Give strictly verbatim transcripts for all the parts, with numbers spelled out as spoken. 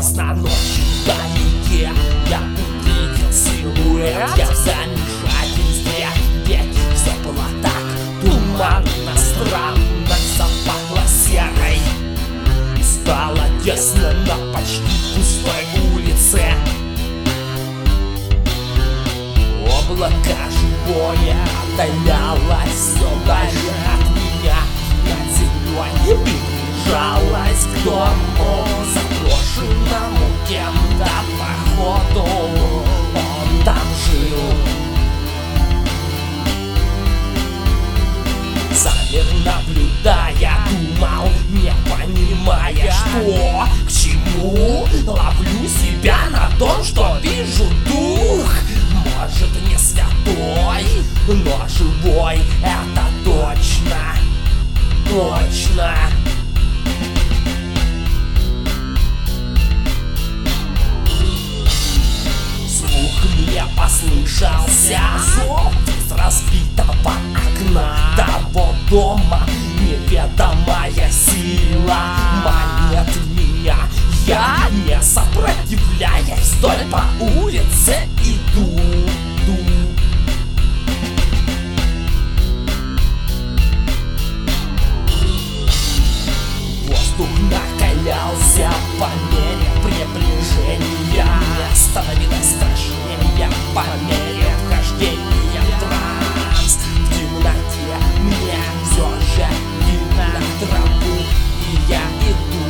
поздно ночью вдалеке я увидел силуэт. Я в замешательстве, ведь все было так туманно, странно, запахло серой. Стало тесно на почти пустой улице. Облако живое отдалялось все дальше от меня. Над землей приближалась к дому, заброшенному кем-то, походу он там жил. Замер, наблюдая, думал, не понимая, что к чему. Ловлю себя на том, что вижу дух. Может, не святой, но живой, это точно, точно. Звук мне послышался, зов из разбитого окна того дома. Неведомая сила манит меня. Я, не сопротивляясь, вдоль по улице иду, иду. Воздух накалялся по мере приближения. Мне становилось страшнее по мере вхождения в транс. В темноте мне все же видно тропу, и я иду.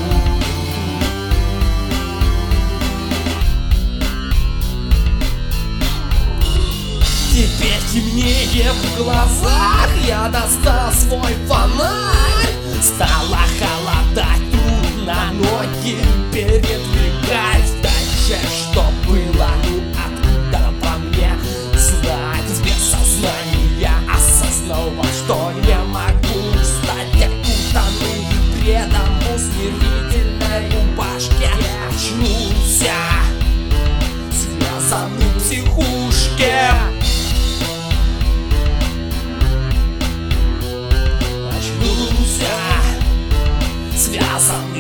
Теперь темнее в глазах, я достал свой фонарь. Стало холодать, трудно ноги передвигать. Дальше что было, ну откуда по мне знать? Без сознания осознавал, что не могу стать окутанным бредом в усмирительной рубашке. Очнулся, связанный в психушке. Связанный